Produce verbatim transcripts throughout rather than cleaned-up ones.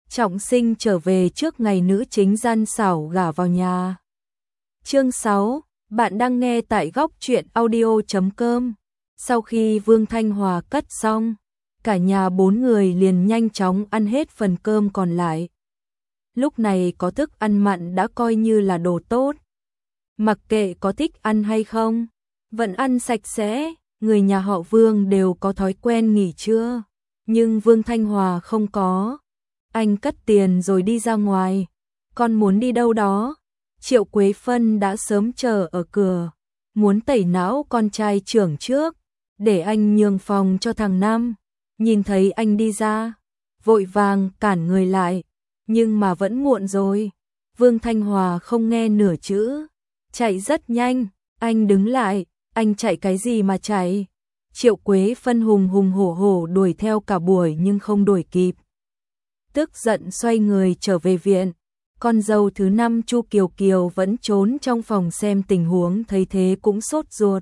trọng sinh trở về trước ngày nữ chính gian xảo gả vào nhà. Chương sáu, bạn đang nghe tại góc truyện audio chấm com. Sau khi Vương Thanh Hòa cất xong, cả nhà bốn người liền nhanh chóng ăn hết phần cơm còn lại. Lúc này có thức ăn mặn đã coi như là đồ tốt. Mặc kệ có thích ăn hay không, vẫn ăn sạch sẽ, người nhà họ Vương đều có thói quen nghỉ trưa. Nhưng Vương Thanh Hòa không có. Anh cất tiền rồi đi ra ngoài. Con muốn đi đâu đó? Triệu Quế Phân đã sớm chờ ở cửa, muốn tẩy não con trai trưởng trước, để anh nhường phòng cho thằng Năm. Nhìn thấy anh đi ra, vội vàng cản người lại, nhưng mà vẫn muộn rồi. Vương Thanh Hòa không nghe nửa chữ, chạy rất nhanh. Anh đứng lại, anh chạy cái gì mà chạy? Triệu Quế Phân hùng hùng hổ hổ đuổi theo cả buổi nhưng không đuổi kịp. Tức giận xoay người trở về viện. Con dâu thứ năm Chu Kiều Kiều vẫn trốn trong phòng xem tình huống, thấy thế cũng sốt ruột.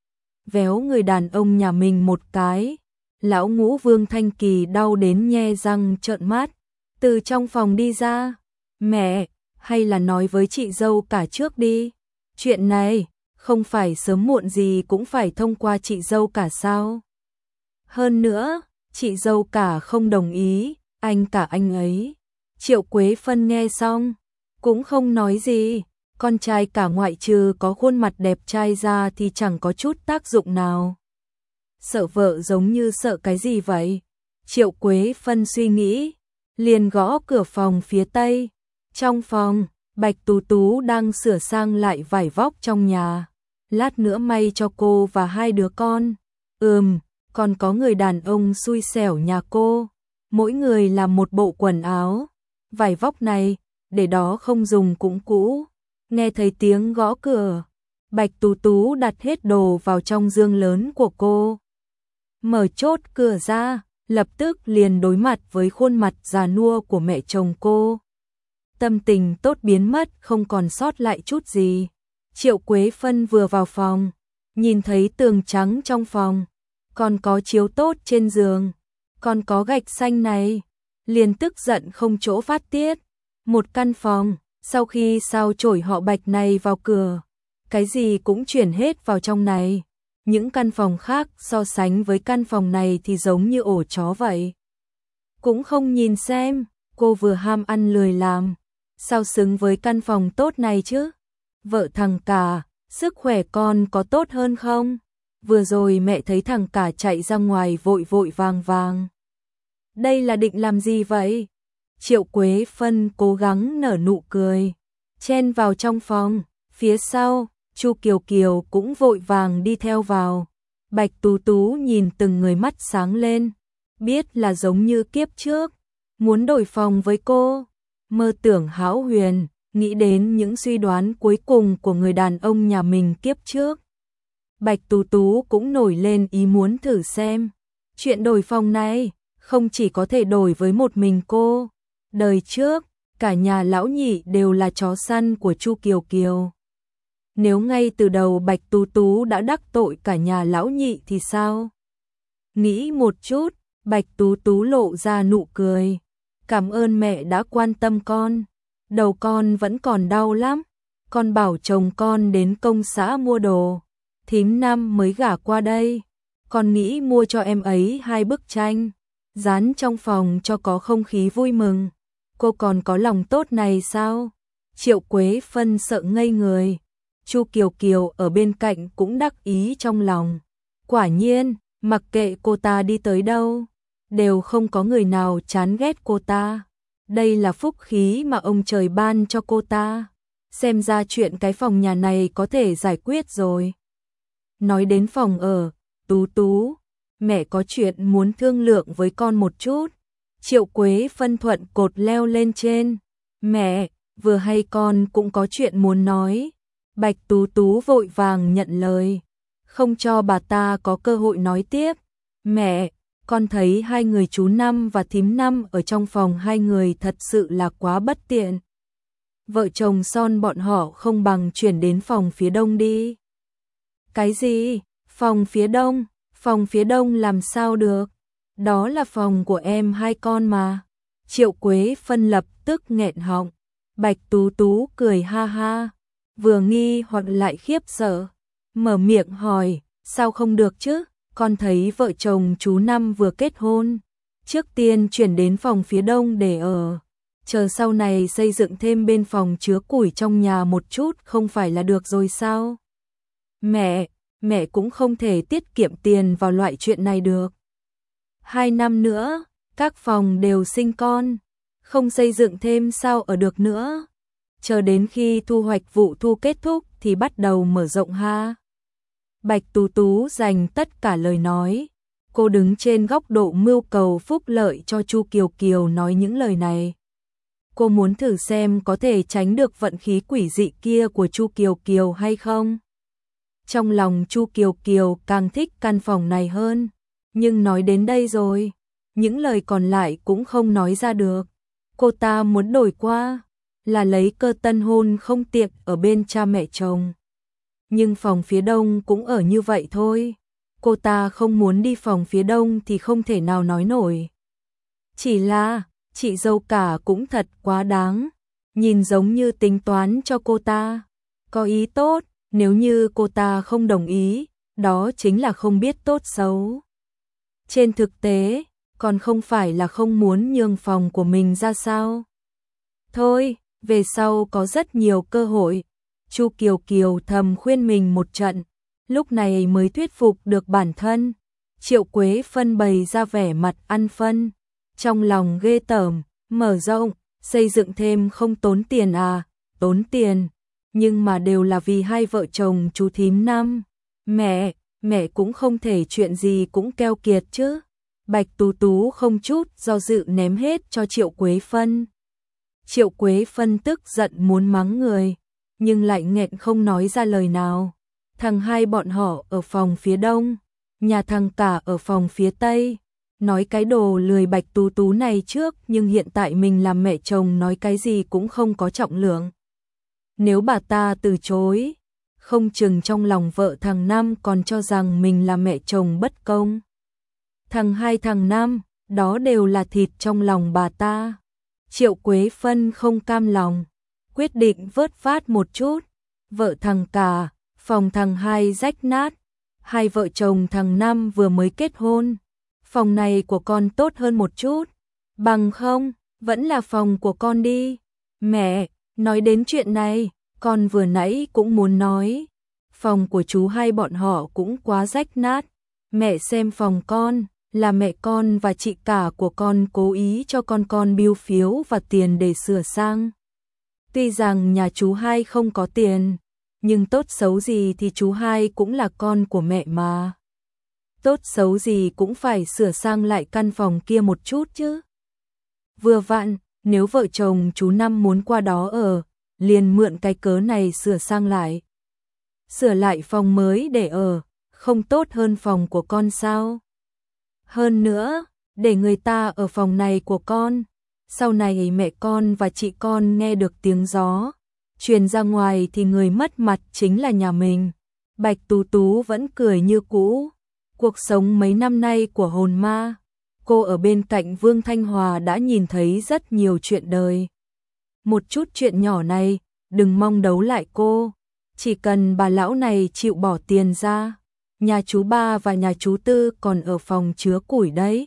Véo người đàn ông nhà mình một cái. Lão ngũ Vương Thanh Kỳ đau đến nhe răng trợn mắt, từ trong phòng đi ra. Mẹ, hay là nói với chị dâu cả trước đi. Chuyện này, không phải sớm muộn gì cũng phải thông qua chị dâu cả sao? Hơn nữa, chị dâu cả không đồng ý, anh cả anh ấy. Triệu Quế Phân nghe xong, cũng không nói gì. Con trai cả ngoại trừ có khuôn mặt đẹp trai ra thì chẳng có chút tác dụng nào. Sợ vợ giống như sợ cái gì vậy? Triệu Quế Phân suy nghĩ, liền gõ cửa phòng phía tây. Trong phòng, Bạch Tú Tú đang sửa sang lại vải vóc trong nhà. Lát nữa may cho cô và hai đứa con. Ừm, còn có người đàn ông xui xẻo nhà cô. Mỗi người làm một bộ quần áo. Vải vóc này, để đó không dùng cũng cũ. Nghe thấy tiếng gõ cửa, Bạch Tú Tú đặt hết đồ vào trong giường lớn của cô. Mở chốt cửa ra, lập tức liền đối mặt với khuôn mặt già nua của mẹ chồng cô. Tâm tình tốt biến mất, không còn sót lại chút gì. Triệu Quế Phân vừa vào phòng, nhìn thấy tường trắng trong phòng, còn có chiếu tốt trên giường, còn có gạch xanh này, liền tức giận không chỗ phát tiết. Một căn phòng, sau khi sao chổi họ Bạch này vào cửa, cái gì cũng chuyển hết vào trong này. Những căn phòng khác so sánh với căn phòng này thì giống như ổ chó vậy. Cũng không nhìn xem, cô vừa ham ăn lười làm, sao xứng với căn phòng tốt này chứ? Vợ thằng cả, sức khỏe con có tốt hơn không? Vừa rồi mẹ thấy thằng cả chạy ra ngoài vội vội vàng vàng. Đây là định làm gì vậy? Triệu Quế Phân cố gắng nở nụ cười, chen vào trong phòng. Phía sau, Chu Kiều Kiều cũng vội vàng đi theo vào. Bạch Tú Tú nhìn từng người mắt sáng lên, biết là giống như kiếp trước, muốn đổi phòng với cô. Mơ tưởng hão huyền, nghĩ đến những suy đoán cuối cùng của người đàn ông nhà mình kiếp trước. Bạch Tú Tú cũng nổi lên ý muốn thử xem. Chuyện đổi phòng này, không chỉ có thể đổi với một mình cô. Đời trước, cả nhà lão nhị đều là chó săn của Chu Kiều Kiều. Nếu ngay từ đầu Bạch Tú Tú đã đắc tội cả nhà lão nhị thì sao? Nghĩ một chút, Bạch Tú Tú lộ ra nụ cười. Cảm ơn mẹ đã quan tâm con. Đầu con vẫn còn đau lắm. Con bảo chồng con đến công xã mua đồ. Thím Năm mới gả qua đây. Con nghĩ mua cho em ấy hai bức tranh, dán trong phòng cho có không khí vui mừng. Cô còn có lòng tốt này sao? Triệu Quế Phân sợ ngây người. Chu Kiều Kiều ở bên cạnh cũng đắc ý trong lòng. Quả nhiên, mặc kệ cô ta đi tới đâu, đều không có người nào chán ghét cô ta. Đây là phúc khí mà ông trời ban cho cô ta. Xem ra chuyện cái phòng nhà này có thể giải quyết rồi. Nói đến phòng ở, Tú Tú, mẹ có chuyện muốn thương lượng với con một chút. Triệu Quế Phân thuận cột leo lên trên. Mẹ, vừa hay con cũng có chuyện muốn nói. Bạch Tú Tú vội vàng nhận lời, không cho bà ta có cơ hội nói tiếp. Mẹ, con thấy hai người chú Năm và thím Năm ở trong phòng hai người thật sự là quá bất tiện. Vợ chồng son bọn họ không bằng chuyển đến phòng phía đông đi. Cái gì? Phòng phía đông? Phòng phía đông làm sao được? Đó là phòng của em hai con mà. Triệu Quế Phân lập tức nghẹn họng. Bạch Tú Tú cười ha ha, vừa nghi hoặc lại khiếp sợ, mở miệng hỏi, sao không được chứ, con thấy vợ chồng chú Năm vừa kết hôn, trước tiên chuyển đến phòng phía đông để ở, chờ sau này xây dựng thêm bên phòng chứa củi trong nhà một chút không phải là được rồi sao? Mẹ, mẹ cũng không thể tiết kiệm tiền vào loại chuyện này được. Hai năm nữa, các phòng đều sinh con, không xây dựng thêm sao ở được nữa. Chờ đến khi thu hoạch vụ thu kết thúc thì bắt đầu mở rộng ha. Bạch Tú Tú dành tất cả lời nói. Cô đứng trên góc độ mưu cầu phúc lợi cho Chu Kiều Kiều nói những lời này. Cô muốn thử xem có thể tránh được vận khí quỷ dị kia của Chu Kiều Kiều hay không. Trong lòng Chu Kiều Kiều càng thích căn phòng này hơn. Nhưng nói đến đây rồi, những lời còn lại cũng không nói ra được. Cô ta muốn đổi qua là lấy cơ tân hôn không tiện ở bên cha mẹ chồng. Nhưng phòng phía đông cũng ở như vậy thôi. Cô ta không muốn đi phòng phía đông thì không thể nào nói nổi. Chỉ là, chị dâu cả cũng thật quá đáng. Nhìn giống như tính toán cho cô ta. Có ý tốt, nếu như cô ta không đồng ý, đó chính là không biết tốt xấu. Trên thực tế, còn không phải là không muốn nhường phòng của mình ra sao. Thôi, về sau có rất nhiều cơ hội. Chu Kiều Kiều thầm khuyên mình một trận, lúc này mới thuyết phục được bản thân. Triệu Quế Phân bày ra vẻ mặt ăn phân, trong lòng ghê tởm, mở rộng, xây dựng thêm không tốn tiền à, tốn tiền, nhưng mà đều là vì hai vợ chồng chú thím Năm. Mẹ, mẹ cũng không thể chuyện gì cũng keo kiệt chứ. Bạch Tú Tú không chút do dự ném hết cho Triệu Quế Phân. Triệu Quế Phân tức giận muốn mắng người, nhưng lại nghẹn không nói ra lời nào. Thằng hai bọn họ ở phòng phía đông, nhà thằng cả ở phòng phía tây. Nói cái đồ lười Bạch Tú Tú này trước, nhưng hiện tại mình làm mẹ chồng nói cái gì cũng không có trọng lượng. Nếu bà ta từ chối, không chừng trong lòng vợ thằng Năm còn cho rằng mình là mẹ chồng bất công. Thằng hai thằng Năm, đó đều là thịt trong lòng bà ta. Triệu Quế Phân không cam lòng, quyết định vớt phát một chút. Vợ thằng cả, phòng thằng hai rách nát. Hai vợ chồng thằng Năm vừa mới kết hôn. Phòng này của con tốt hơn một chút. Bằng không, vẫn là phòng của con đi. Mẹ, nói đến chuyện này, con vừa nãy cũng muốn nói. Phòng của chú hai bọn họ cũng quá rách nát. Mẹ xem phòng con, là mẹ con và chị cả của con cố ý cho con con bill phiếu và tiền để sửa sang. Tuy rằng nhà chú hai không có tiền, nhưng tốt xấu gì thì chú hai cũng là con của mẹ mà. Tốt xấu gì cũng phải sửa sang lại căn phòng kia một chút chứ. Vừa vặn, nếu vợ chồng chú Năm muốn qua đó ở, liền mượn cái cớ này sửa sang lại. Sửa lại phòng mới để ở, không tốt hơn phòng của con sao? Hơn nữa, để người ta ở phòng này của con, sau này mẹ con và chị con nghe được tiếng gió, truyền ra ngoài thì người mất mặt chính là nhà mình. Bạch Tú Tú vẫn cười như cũ. Cuộc sống mấy năm nay của hồn ma, cô ở bên cạnh Vương Thanh Hòa đã nhìn thấy rất nhiều chuyện đời. Một chút chuyện nhỏ này, đừng mong đấu lại cô. Chỉ cần bà lão này chịu bỏ tiền ra, nhà chú ba và nhà chú tư còn ở phòng chứa củi đấy.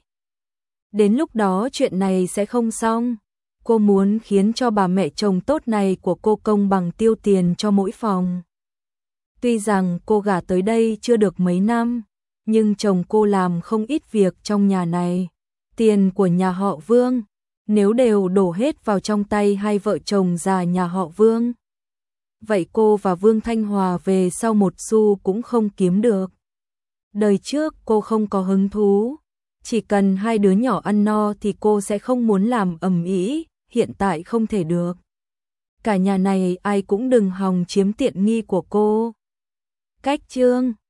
Đến lúc đó chuyện này sẽ không xong. Cô muốn khiến cho bà mẹ chồng tốt này của cô công bằng tiêu tiền cho mỗi phòng. Tuy rằng cô gả tới đây chưa được mấy năm, nhưng chồng cô làm không ít việc trong nhà này. Tiền của nhà họ Vương, nếu đều đổ hết vào trong tay hai vợ chồng già nhà họ Vương, vậy cô và Vương Thanh Hòa về sau một xu cũng không kiếm được. Đời trước cô không có hứng thú, chỉ cần hai đứa nhỏ ăn no thì cô sẽ không muốn làm ầm ĩ, hiện tại không thể được. Cả nhà này ai cũng đừng hòng chiếm tiện nghi của cô. Cách chương